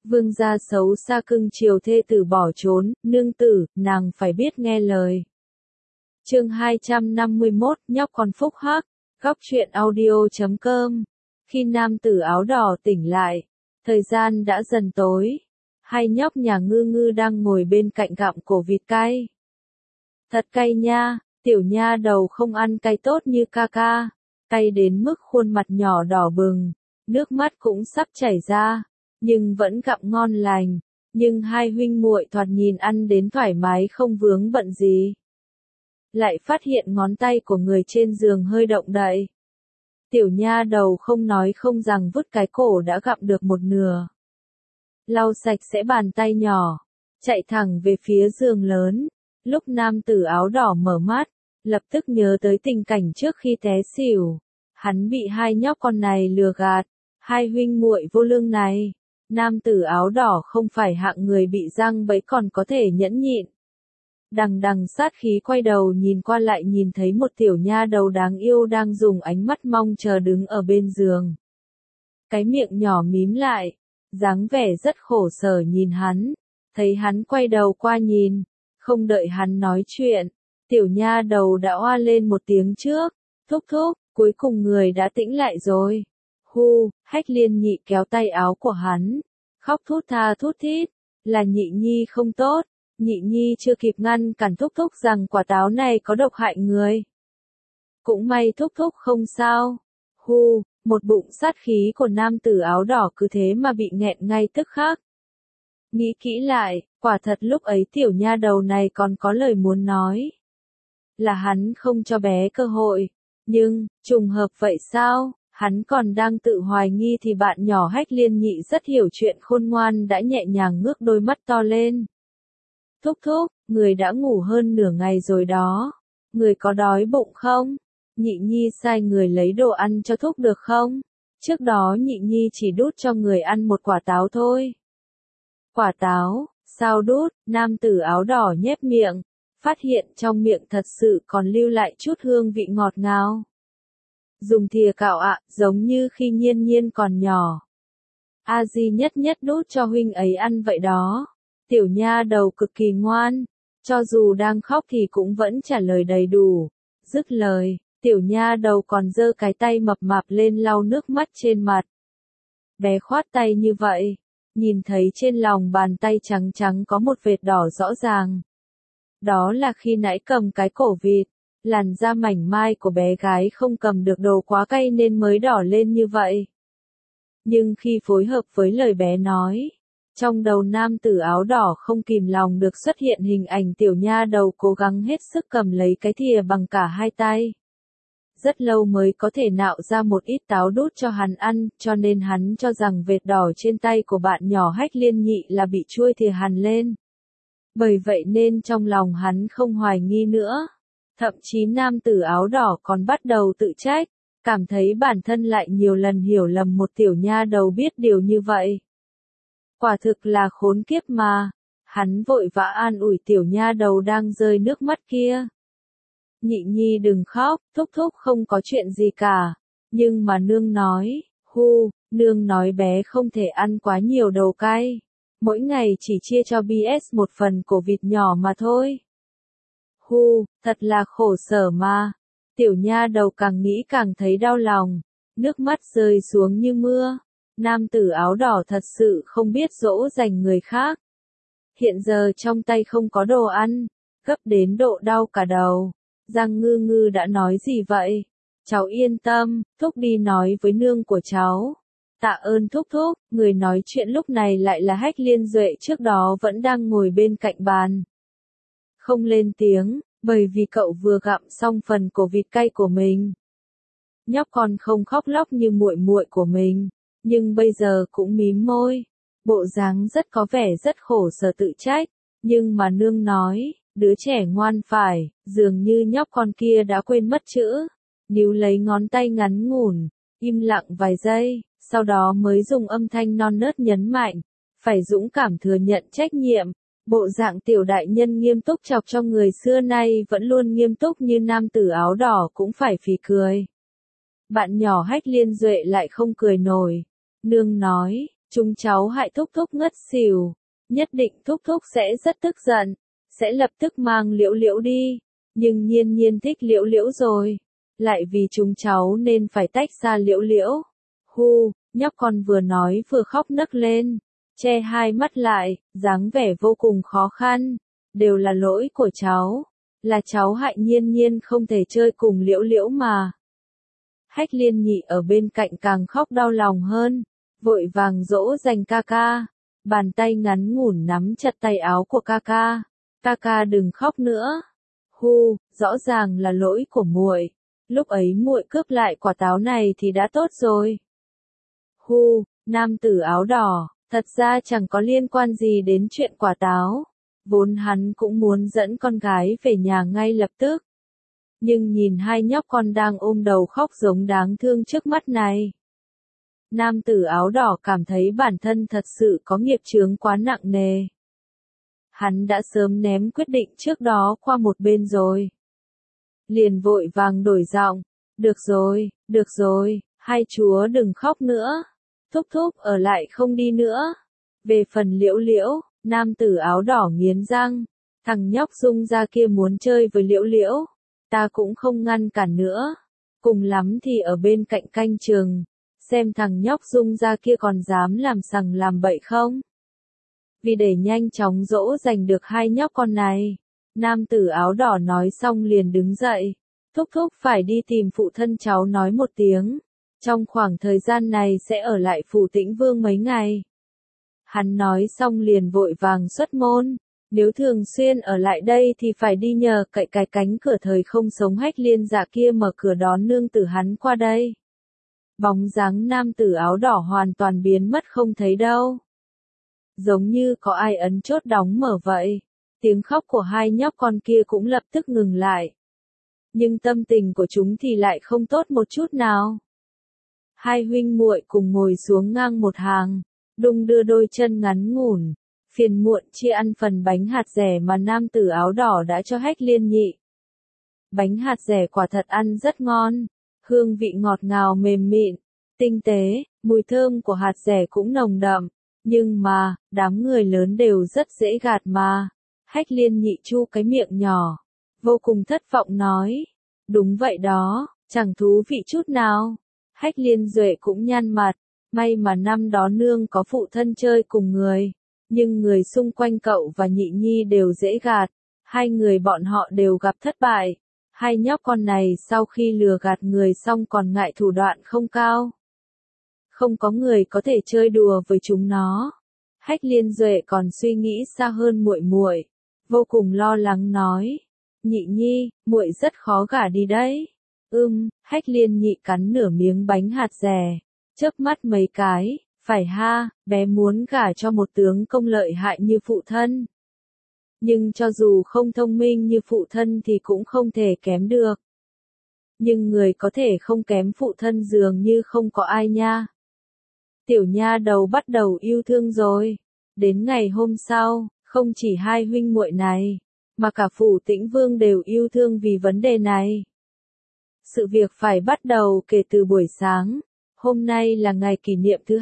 Vương gia xấu xa cưng chiều thê tử bỏ trốn, nương tử, nàng phải biết nghe lời. Chương 251, nhóc con phúc hắc, góc truyện audio.com. Khi nam tử áo đỏ tỉnh lại, thời gian đã dần tối. Hai nhóc nhà Ngư Ngư đang ngồi bên cạnh gặm cổ vịt cay. Thật cay nha, tiểu nha đầu không ăn cay tốt như ca ca. Cay đến mức khuôn mặt nhỏ đỏ bừng, nước mắt cũng sắp chảy ra, nhưng vẫn gặm ngon lành. Nhưng hai huynh muội thoạt nhìn ăn đến thoải mái không vướng bận gì. Lại phát hiện ngón tay của người trên giường hơi động đậy. Tiểu nha đầu không nói không rằng vứt cái cổ đã gặm được một nửa. Lau sạch sẽ bàn tay nhỏ, chạy thẳng về phía giường lớn. Lúc nam tử áo đỏ mở mắt, lập tức nhớ tới tình cảnh trước khi té xỉu. Hắn bị hai nhóc con này lừa gạt, hai huynh muội vô lương này. Nam tử áo đỏ không phải hạng người bị giăng bẫy còn có thể nhẫn nhịn. Đằng đằng sát khí quay đầu nhìn qua lại nhìn thấy một tiểu nha đầu đáng yêu đang dùng ánh mắt mong chờ đứng ở bên giường. Cái miệng nhỏ mím lại, dáng vẻ rất khổ sở nhìn hắn, thấy hắn quay đầu qua nhìn, không đợi hắn nói chuyện, tiểu nha đầu đã oa lên một tiếng trước, thúc thúc, cuối cùng người đã tĩnh lại rồi. Hu, Hách Liên Nhị kéo tay áo của hắn, khóc thút tha thút thít, là Nhị Nhi không tốt. Nhị Nhi chưa kịp ngăn cản thúc thúc rằng quả táo này có độc hại người. Cũng may thúc thúc không sao. Hu, một bụng sát khí của nam tử áo đỏ cứ thế mà bị nghẹn ngay tức khắc. Nghĩ kỹ lại, quả thật lúc ấy tiểu nha đầu này còn có lời muốn nói. Là hắn không cho bé cơ hội. Nhưng, trùng hợp vậy sao? Hắn còn đang tự hoài nghi thì bạn nhỏ Hách Liên Nhị rất hiểu chuyện khôn ngoan đã nhẹ nhàng ngước đôi mắt to lên. Thúc thúc, người đã ngủ hơn nửa ngày rồi đó. Người có đói bụng không? Nhị Nhi sai người lấy đồ ăn cho thúc được không? Trước đó Nhị Nhi chỉ đút cho người ăn một quả táo thôi. Quả táo, sao đút? Nam tử áo đỏ nhếch miệng, phát hiện trong miệng thật sự còn lưu lại chút hương vị ngọt ngào. Dùng thìa cạo ạ, giống như khi Nhiên Nhiên còn nhỏ. A Di nhất đút cho huynh ấy ăn vậy đó. Tiểu nha đầu cực kỳ ngoan, cho dù đang khóc thì cũng vẫn trả lời đầy đủ. Dứt lời, tiểu nha đầu còn giơ cái tay mập mạp lên lau nước mắt trên mặt. Bé khoát tay như vậy, nhìn thấy trên lòng bàn tay trắng trắng có một vệt đỏ rõ ràng. Đó là khi nãy cầm cái cổ vịt, làn da mảnh mai của bé gái không cầm được đồ quá cay nên mới đỏ lên như vậy. Nhưng khi phối hợp với lời bé nói, trong đầu nam tử áo đỏ không kìm lòng được xuất hiện hình ảnh tiểu nha đầu cố gắng hết sức cầm lấy cái thìa bằng cả hai tay. Rất lâu mới có thể nạo ra một ít táo đút cho hắn ăn, cho nên hắn cho rằng vệt đỏ trên tay của bạn nhỏ Hách Liên Nhị là bị chuôi thìa hằn lên. Bởi vậy nên trong lòng hắn không hoài nghi nữa. Thậm chí nam tử áo đỏ còn bắt đầu tự trách, cảm thấy bản thân lại nhiều lần hiểu lầm một tiểu nha đầu biết điều như vậy. Quả thực là khốn kiếp mà. Hắn vội vã an ủi tiểu nha đầu đang rơi nước mắt kia. Nhị Nhi đừng khóc, thúc thúc không có chuyện gì cả. Nhưng mà nương nói, nương nói bé không thể ăn quá nhiều đồ cay. Mỗi ngày chỉ chia cho BS một phần cổ vịt nhỏ mà thôi. Thật là khổ sở mà. Tiểu nha đầu càng nghĩ càng thấy đau lòng. Nước mắt rơi xuống như mưa. Nam tử áo đỏ thật sự không biết dỗ dành người khác. Hiện giờ trong tay không có đồ ăn, gấp đến độ đau cả đầu. Giang Ngư Ngư đã nói gì vậy? Cháu yên tâm, thúc đi nói với nương của cháu. Tạ ơn thúc thúc, người nói chuyện lúc này lại là Hách Liên Duệ trước đó vẫn đang ngồi bên cạnh bàn. Không lên tiếng, bởi vì cậu vừa gặm xong phần cổ vịt cay của mình. Nhóc con không khóc lóc như muội muội của mình, nhưng bây giờ cũng mím môi. Bộ dáng rất có vẻ rất khổ sở tự trách, nhưng mà nương nói, đứa trẻ ngoan phải, dường như nhóc con kia đã quên mất chữ. Níu lấy ngón tay ngắn ngủn, im lặng vài giây, sau đó mới dùng âm thanh non nớt nhấn mạnh, phải dũng cảm thừa nhận trách nhiệm. Bộ dạng tiểu đại nhân nghiêm túc chọc cho người xưa nay vẫn luôn nghiêm túc như nam tử áo đỏ cũng phải phì cười. Bạn nhỏ Hách Liên Duệ lại không cười nổi. Nương nói, Chúng cháu hại thúc thúc ngất xỉu, nhất định thúc thúc sẽ rất tức giận, sẽ lập tức mang Liễu Liễu đi, nhưng Nhiên Nhiên thích Liễu Liễu rồi, lại vì chúng cháu nên phải tách ra Liễu Liễu. Hu, nhóc con vừa nói vừa khóc nấc lên, che hai mắt lại, dáng vẻ vô cùng khó khăn, đều là lỗi của cháu, là cháu hại Nhiên Nhiên không thể chơi cùng Liễu Liễu mà. Hách Liên Nhị ở bên cạnh càng khóc đau lòng hơn, vội vàng dỗ dành ca ca, bàn tay ngắn ngủn nắm chặt tay áo của ca ca đừng khóc nữa. Hu, rõ ràng là lỗi của muội, lúc ấy muội cướp lại quả táo này thì đã tốt rồi. Hu, nam tử áo đỏ, thật ra chẳng có liên quan gì đến chuyện quả táo, vốn hắn cũng muốn dẫn con gái về nhà ngay lập tức. Nhưng nhìn hai nhóc con đang ôm đầu khóc giống đáng thương trước mắt này. Nam tử áo đỏ cảm thấy bản thân thật sự có nghiệp chướng quá nặng nề. Hắn đã sớm ném quyết định trước đó qua một bên rồi. Liền vội vàng đổi giọng, được rồi, hai chúa đừng khóc nữa. Thúc thúc ở lại không đi nữa. Về phần Liễu Liễu, nam tử áo đỏ nghiến răng, thằng nhóc Dung ra kia muốn chơi với Liễu Liễu, ta cũng không ngăn cản nữa, cùng lắm thì ở bên cạnh canh chừng, xem thằng nhóc Dung ra kia còn dám làm sằng làm bậy không. Vì để nhanh chóng dỗ dành được hai nhóc con này, nam tử áo đỏ nói xong liền đứng dậy, thúc thúc phải đi tìm phụ thân cháu nói một tiếng, trong khoảng thời gian này sẽ ở lại phủ Tĩnh Vương mấy ngày. Hắn nói xong liền vội vàng xuất môn, nếu thường xuyên ở lại đây thì phải đi nhờ cậy cái cánh cửa thời không sống Hách Liên Dạ kia mở cửa đón nương tử hắn qua đây. Bóng dáng nam tử áo đỏ hoàn toàn biến mất không thấy đâu. Giống như có ai ấn chốt đóng mở vậy, tiếng khóc của hai nhóc con kia cũng lập tức ngừng lại. Nhưng tâm tình của chúng thì lại không tốt một chút nào. Hai huynh muội cùng ngồi xuống ngang một hàng, đung đưa đôi chân ngắn ngủn, phiền muộn chia ăn phần bánh hạt dẻ mà nam tử áo đỏ đã cho Hách Liên Nhị. Bánh hạt dẻ quả thật ăn rất ngon, hương vị ngọt ngào mềm mịn, tinh tế, mùi thơm của hạt dẻ cũng nồng đậm, nhưng mà, đám người lớn đều rất dễ gạt mà. Hách Liên Nhị chu cái miệng nhỏ, vô cùng thất vọng nói, đúng vậy đó, chẳng thú vị chút nào. Hách Liên Duệ cũng nhăn mặt, may mà năm đó nương có phụ thân chơi cùng người, nhưng người xung quanh cậu và Nhị Nhi đều dễ gạt, hai người bọn họ đều gặp thất bại. Hai nhóc con này sau khi lừa gạt người xong còn ngại thủ đoạn không cao. Không có người có thể chơi đùa với chúng nó. Hách Liên Duệ còn suy nghĩ xa hơn muội muội, vô cùng lo lắng nói, Nhị Nhi, muội rất khó gả đi đấy. Hách Liên Nhị cắn nửa miếng bánh hạt dẻ, chớp mắt mấy cái, phải ha, bé muốn gả cho một tướng công lợi hại như phụ thân. Nhưng cho dù không thông minh như phụ thân thì cũng không thể kém được. Nhưng người có thể không kém phụ thân dường như không có ai nha. Tiểu nha đầu bắt đầu yêu thương rồi. Đến ngày hôm sau, không chỉ hai huynh muội này, mà cả phủ Tĩnh Vương đều yêu thương vì vấn đề này. Sự việc phải bắt đầu kể từ buổi sáng. Hôm nay là ngày kỷ niệm thứ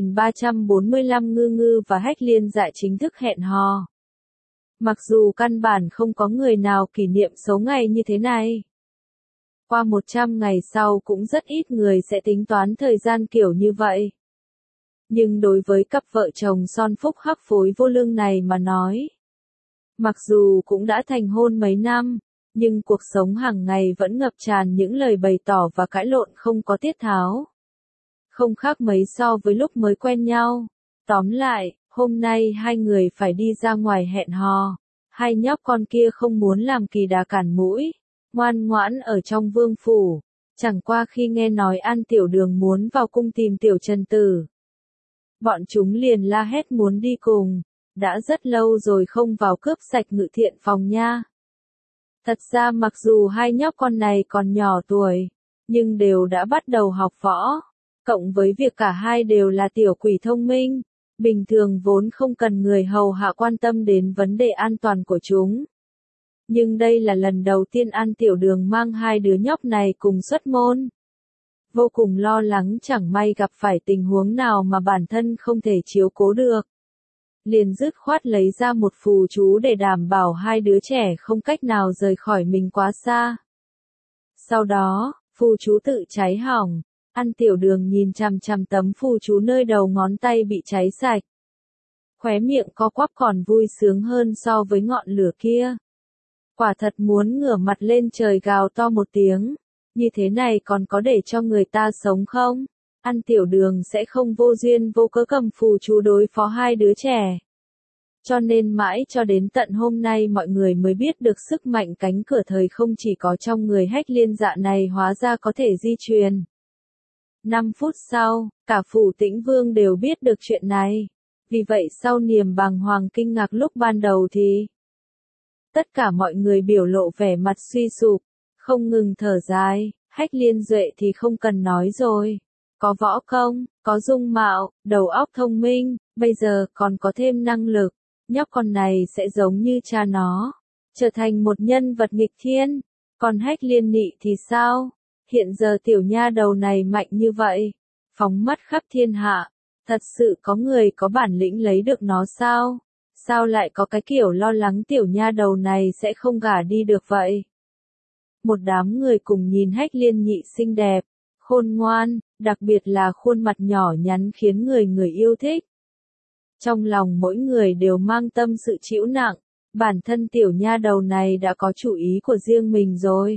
2345 Ngư Ngư và Hách Liên Dạ chính thức hẹn hò. Mặc dù căn bản không có người nào kỷ niệm số ngày như thế này. Qua 100 ngày sau cũng rất ít người sẽ tính toán thời gian kiểu như vậy. Nhưng đối với cặp vợ chồng son phúc hắc phối vô lương này mà nói, mặc dù cũng đã thành hôn mấy năm, nhưng cuộc sống hàng ngày vẫn ngập tràn những lời bày tỏ và cãi lộn không có tiết tháo. Không khác mấy so với lúc mới quen nhau. Tóm lại, hôm nay hai người phải đi ra ngoài hẹn hò. Hai nhóc con kia không muốn làm kỳ đà cản mũi, ngoan ngoãn ở trong vương phủ. Chẳng qua khi nghe nói An Tiểu Đường muốn vào cung tìm Tiểu Trần Tử, bọn chúng liền la hét muốn đi cùng. Đã rất lâu rồi không vào cướp sạch Ngự Thiện phòng nha. Thật ra mặc dù hai nhóc con này còn nhỏ tuổi, nhưng đều đã bắt đầu học võ. Cộng với việc cả hai đều là tiểu quỷ thông minh, bình thường vốn không cần người hầu hạ quan tâm đến vấn đề an toàn của chúng. Nhưng đây là lần đầu tiên An Tiểu Đường mang hai đứa nhóc này cùng xuất môn. vô cùng lo lắng chẳng may gặp phải tình huống nào mà bản thân không thể chiếu cố được. Liền dứt khoát lấy ra một phù chú để đảm bảo hai đứa trẻ không cách nào rời khỏi mình quá xa. Sau đó, phù chú tự cháy hỏng, Ăn Tiểu Đường nhìn chằm chằm tấm phù chú nơi đầu ngón tay bị cháy sạch. Khóe miệng co quắp còn vui sướng hơn so với ngọn lửa kia. Quả thật muốn ngửa mặt lên trời gào to một tiếng, như thế này còn có để cho người ta sống không? Ăn Tiểu Đường sẽ không vô duyên vô cớ cầm phù chú đối phó hai đứa trẻ. Cho nên mãi cho đến tận hôm nay mọi người mới biết được sức mạnh cánh cửa thời không chỉ có trong người Hách Liên Dạ này hóa ra có thể di truyền. 5 phút sau, cả Phủ Tĩnh Vương đều biết được chuyện này. Vì vậy sau niềm bàng hoàng kinh ngạc lúc ban đầu thì tất cả mọi người biểu lộ vẻ mặt suy sụp, không ngừng thở dài. Hách Liên Duệ thì không cần nói rồi. Có võ công, có dung mạo, đầu óc thông minh, bây giờ còn có thêm năng lực. Nhóc con này sẽ giống như cha nó, trở thành một nhân vật nghịch thiên. Còn Hách Liên Nị thì sao? Hiện giờ tiểu nha đầu này mạnh như vậy, phóng mắt khắp thiên hạ, thật sự có người có bản lĩnh lấy được nó sao? Sao lại có cái kiểu lo lắng tiểu nha đầu này sẽ không gả đi được vậy? Một đám người cùng nhìn Hách Liên Nhị xinh đẹp, khôn ngoan, đặc biệt là khuôn mặt nhỏ nhắn khiến người yêu thích. Trong lòng mỗi người đều mang tâm sự trĩu nặng, bản thân tiểu nha đầu này đã có chủ ý của riêng mình rồi.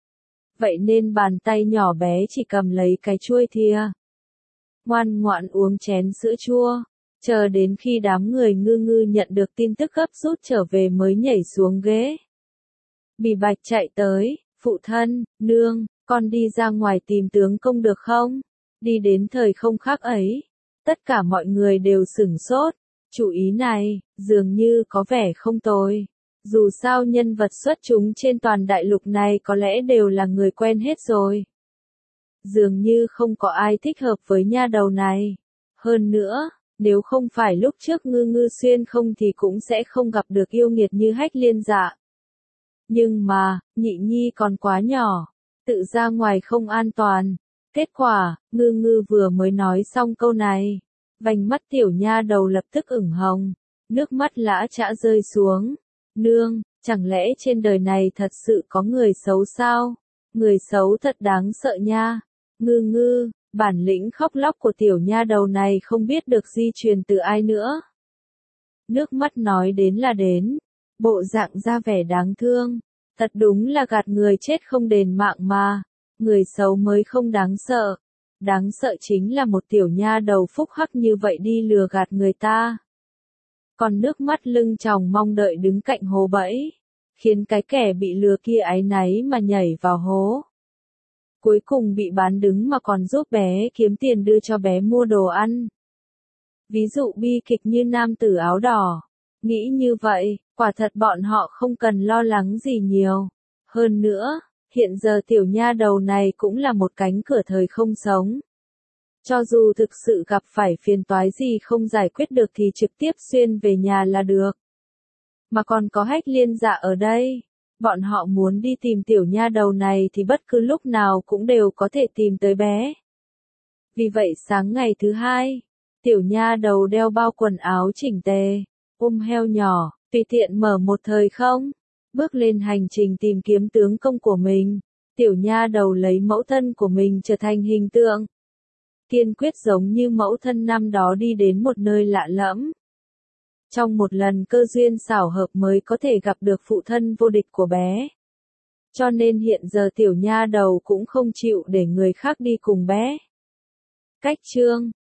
Vậy nên bàn tay nhỏ bé chỉ cầm lấy cái chuôi thìa, ngoan ngoãn uống chén sữa chua, chờ đến khi đám người ngư nhận được tin tức gấp rút trở về mới nhảy xuống ghế. Bì Bạch chạy tới, phụ thân, nương, con đi ra ngoài tìm tướng công được không? Đi đến thời không khác ấy, tất cả mọi người đều sửng sốt, chủ ý này, dường như có vẻ không tồi. Dù sao nhân vật xuất chúng trên toàn đại lục này có lẽ đều là người quen hết rồi. Dường như không có ai thích hợp với nha đầu này. Hơn nữa, nếu không phải lúc trước ngư xuyên không thì cũng sẽ không gặp được yêu nghiệt như Hách Liên Dạ. Nhưng mà, Nhị Nhi còn quá nhỏ, tự ra ngoài không an toàn. Kết quả, ngư vừa mới nói xong câu này, vành mắt tiểu nha đầu lập tức ửng hồng, nước mắt lã chã rơi xuống. Nương, chẳng lẽ trên đời này thật sự có người xấu sao? Người xấu thật đáng sợ nha. Ngư, bản lĩnh khóc lóc của tiểu nha đầu này không biết được di truyền từ ai nữa. Nước mắt nói đến là đến, bộ dạng ra vẻ đáng thương, thật đúng là gạt người chết không đền mạng mà. Người xấu mới không đáng sợ chính là một tiểu nha đầu phúc hắc như vậy đi lừa gạt người ta. Còn nước mắt lưng tròng mong đợi đứng cạnh hố bẫy, khiến cái kẻ bị lừa kia áy náy mà nhảy vào hố. Cuối cùng bị bán đứng mà còn giúp bé kiếm tiền đưa cho bé mua đồ ăn. Ví dụ bi kịch như nam tử áo đỏ. Nghĩ như vậy, quả thật bọn họ không cần lo lắng gì nhiều. Hơn nữa, hiện giờ tiểu nha đầu này cũng là một cánh cửa thời không sống. Cho dù thực sự gặp phải phiền toái gì không giải quyết được thì trực tiếp xuyên về nhà là được. Mà còn có Hách Liên Dạ ở đây, bọn họ muốn đi tìm tiểu nha đầu này thì bất cứ lúc nào cũng đều có thể tìm tới bé. Vì vậy sáng ngày thứ hai, tiểu nha đầu đeo bao quần áo chỉnh tề, ôm heo nhỏ, tùy tiện mở một thời không, bước lên hành trình tìm kiếm tướng công của mình. Tiểu nha đầu lấy mẫu thân của mình trở thành hình tượng. Kiên quyết giống như mẫu thân năm đó đi đến một nơi lạ lẫm. Trong một lần cơ duyên xảo hợp mới có thể gặp được phụ thân vô địch của bé. Cho nên hiện giờ tiểu nha đầu cũng không chịu để người khác đi cùng bé. Cách chương